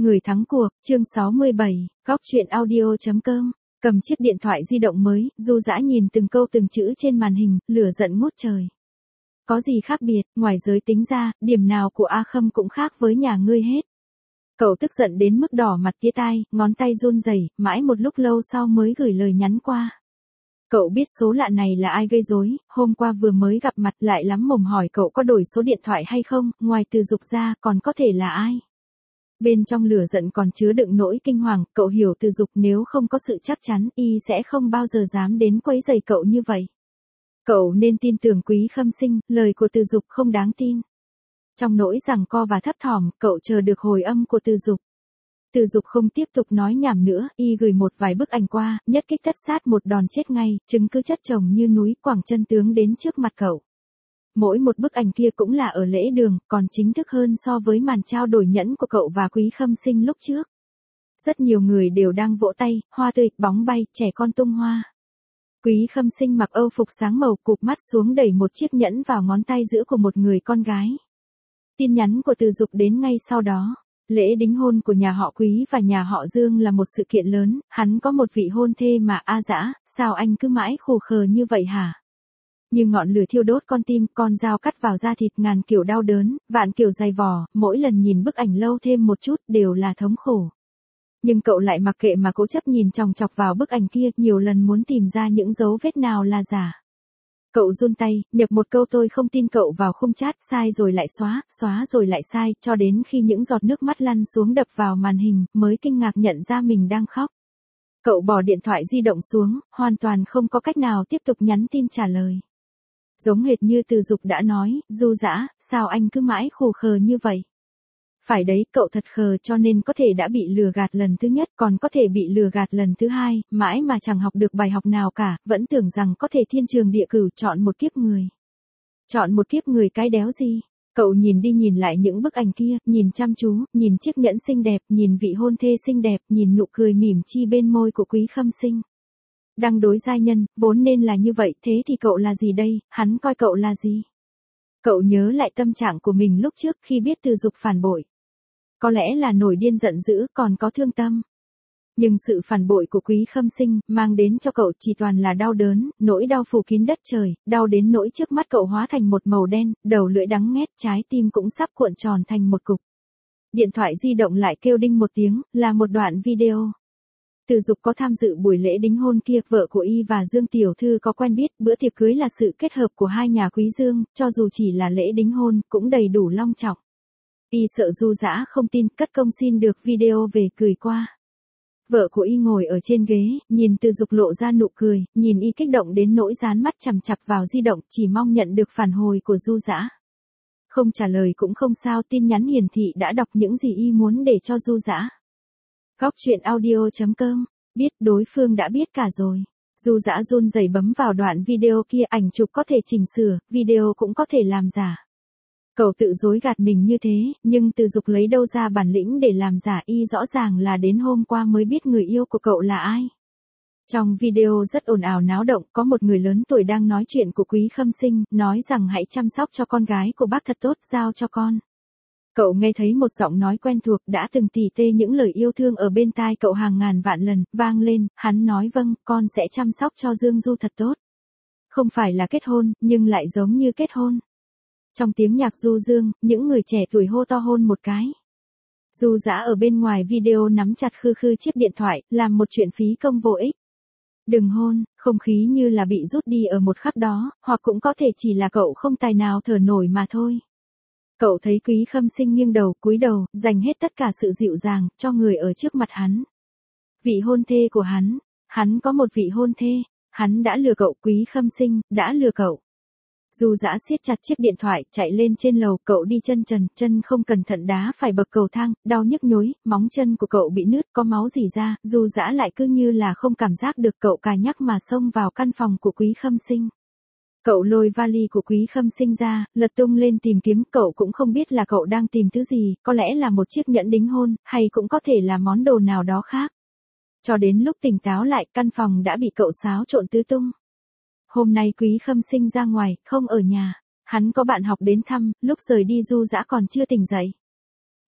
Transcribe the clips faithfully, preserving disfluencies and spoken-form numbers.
Người thắng cuộc, chương sáu mươi bảy, góc truyện audio.com. Cầm chiếc điện thoại di động mới, Du Dã nhìn từng câu từng chữ trên màn hình, lửa giận ngút trời. Có gì khác biệt, ngoài giới tính ra, điểm nào của A Khâm cũng khác với nhà ngươi hết. Cậu tức giận đến mức đỏ mặt tía tai, ngón tay run rẩy, mãi một lúc lâu sau mới gửi lời nhắn qua. Cậu biết số lạ này là ai gây rối, hôm qua vừa mới gặp mặt lại lắm mồm hỏi cậu có đổi số điện thoại hay không, ngoài Từ Dục ra còn có thể là ai. Bên trong lửa giận còn chứa đựng nỗi kinh hoàng, cậu hiểu Từ Dục nếu không có sự chắc chắn, y sẽ không bao giờ dám đến quấy rầy cậu như vậy. Cậu nên tin tưởng Quý Khâm Sinh, lời của Từ Dục không đáng tin. Trong nỗi giằng co và thấp thỏm, cậu chờ được hồi âm của Từ Dục. Từ Dục không tiếp tục nói nhảm nữa, y gửi một vài bức ảnh qua, nhất kích tất sát một đòn chết ngay, chứng cứ chất chồng như núi, quẳng chân tướng đến trước mặt cậu. Mỗi một bức ảnh kia cũng là ở lễ đường, còn chính thức hơn so với màn trao đổi nhẫn của cậu và Quý Khâm Sinh lúc trước. Rất nhiều người đều đang vỗ tay, hoa tươi, bóng bay, trẻ con tung hoa. Quý Khâm Sinh mặc âu phục sáng màu, cụp mắt xuống đẩy một chiếc nhẫn vào ngón tay giữa của một người con gái. Tin nhắn của Từ Dục đến ngay sau đó. Lễ đính hôn của nhà họ Quý và nhà họ Dương là một sự kiện lớn, hắn có một vị hôn thê mà A Dã, sao anh cứ mãi khù khờ như vậy hả? Như ngọn lửa thiêu đốt con tim, con dao cắt vào da thịt, ngàn kiểu đau đớn, vạn kiểu dày vò, mỗi lần nhìn bức ảnh lâu thêm một chút đều là thống khổ. Nhưng cậu lại mặc kệ mà cố chấp nhìn chòng chọc vào bức ảnh kia, nhiều lần muốn tìm ra những dấu vết nào là giả. Cậu run tay, nhập một câu tôi không tin cậu vào khung chat, sai rồi lại xóa, xóa rồi lại sai, cho đến khi những giọt nước mắt lăn xuống đập vào màn hình, mới kinh ngạc nhận ra mình đang khóc. Cậu bỏ điện thoại di động xuống, hoàn toàn không có cách nào tiếp tục nhắn tin trả lời. Giống hệt như Từ Dục đã nói, Du Dã, sao anh cứ mãi khù khờ như vậy? Phải đấy, cậu thật khờ cho nên có thể đã bị lừa gạt lần thứ nhất, còn có thể bị lừa gạt lần thứ hai, mãi mà chẳng học được bài học nào cả, vẫn tưởng rằng có thể thiên trường địa cửu chọn một kiếp người. Chọn một kiếp người cái đéo gì? Cậu nhìn đi nhìn lại những bức ảnh kia, nhìn chăm chú, nhìn chiếc nhẫn xinh đẹp, nhìn vị hôn thê xinh đẹp, nhìn nụ cười mỉm chi bên môi của Quý Khâm Sinh. Đăng đối giai nhân, vốn nên là như vậy, thế thì cậu là gì đây, hắn coi cậu là gì? Cậu nhớ lại tâm trạng của mình lúc trước khi biết Từ Dục phản bội. Có lẽ là nổi điên giận dữ, còn có thương tâm. Nhưng sự phản bội của Quý Khâm Sinh mang đến cho cậu chỉ toàn là đau đớn, nỗi đau phủ kín đất trời, đau đến nỗi trước mắt cậu hóa thành một màu đen, đầu lưỡi đắng nghét, trái tim cũng sắp cuộn tròn thành một cục. Điện thoại di động lại kêu đinh một tiếng, là một đoạn video. Từ Dục có tham dự buổi lễ đính hôn kia, vợ của y và Dương Tiểu Thư có quen biết, bữa tiệc cưới là sự kết hợp của hai nhà Quý Dương, cho dù chỉ là lễ đính hôn, cũng đầy đủ long trọng. Y sợ Du Dã không tin, cất công xin được video về cười qua. Vợ của y ngồi ở trên ghế, nhìn Từ Dục lộ ra nụ cười, nhìn y kích động đến nỗi dán mắt chằm chằm vào di động, chỉ mong nhận được phản hồi của Du Dã. Không trả lời cũng không sao, tin nhắn hiển thị đã đọc những gì y muốn để cho Du Dã. Góc truyện audio.com, biết đối phương đã biết cả rồi. Du Dã run rẩy bấm vào đoạn video kia, ảnh chụp có thể chỉnh sửa, video cũng có thể làm giả. Cậu tự dối gạt mình như thế, nhưng Từ Dục lấy đâu ra bản lĩnh để làm giả, y rõ ràng là đến hôm qua mới biết người yêu của cậu là ai. Trong video rất ồn ào náo động, có một người lớn tuổi đang nói chuyện của Quý Khâm Sinh, nói rằng hãy chăm sóc cho con gái của bác thật tốt, giao cho con. Cậu nghe thấy một giọng nói quen thuộc đã từng tỉ tê những lời yêu thương ở bên tai cậu hàng ngàn vạn lần, vang lên, hắn nói vâng, con sẽ chăm sóc cho Dương Du thật tốt. Không phải là kết hôn, nhưng lại giống như kết hôn. Trong tiếng nhạc du dương, những người trẻ tuổi hô to hôn một cái. Du Dã ở bên ngoài video nắm chặt khư khư chiếc điện thoại, làm một chuyện phí công vô ích. Đừng hôn, không khí như là bị rút đi ở một khắc đó, hoặc cũng có thể chỉ là cậu không tài nào thở nổi mà thôi. Cậu thấy Quý Khâm Sinh nghiêng đầu, cúi đầu, dành hết tất cả sự dịu dàng, cho người ở trước mặt hắn. Vị hôn thê của hắn, hắn có một vị hôn thê, hắn đã lừa cậu, Quý Khâm Sinh, đã lừa cậu. Du Dã siết chặt chiếc điện thoại, chạy lên trên lầu, cậu đi chân trần, chân không cẩn thận đá phải bậc cầu thang, đau nhức nhối, móng chân của cậu bị nứt, có máu rỉ ra, Du Dã lại cứ như là không cảm giác được, cậu cà nhắc mà xông vào căn phòng của Quý Khâm Sinh. Cậu lôi vali của Quý Khâm Sinh ra, lật tung lên tìm kiếm, cậu cũng không biết là cậu đang tìm thứ gì, có lẽ là một chiếc nhẫn đính hôn, hay cũng có thể là món đồ nào đó khác. Cho đến lúc tỉnh táo lại, căn phòng đã bị cậu xáo trộn tứ tung. Hôm nay Quý Khâm Sinh ra ngoài, không ở nhà. Hắn có bạn học đến thăm, lúc rời đi Du Dã còn chưa tỉnh dậy.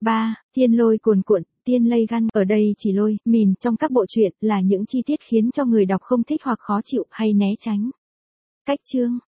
ba. Thiên lôi cuồn cuộn, tiên lây gan. Ở đây chỉ lôi, mìn trong các bộ truyện là những chi tiết khiến cho người đọc không thích hoặc khó chịu hay né tránh. Cách chương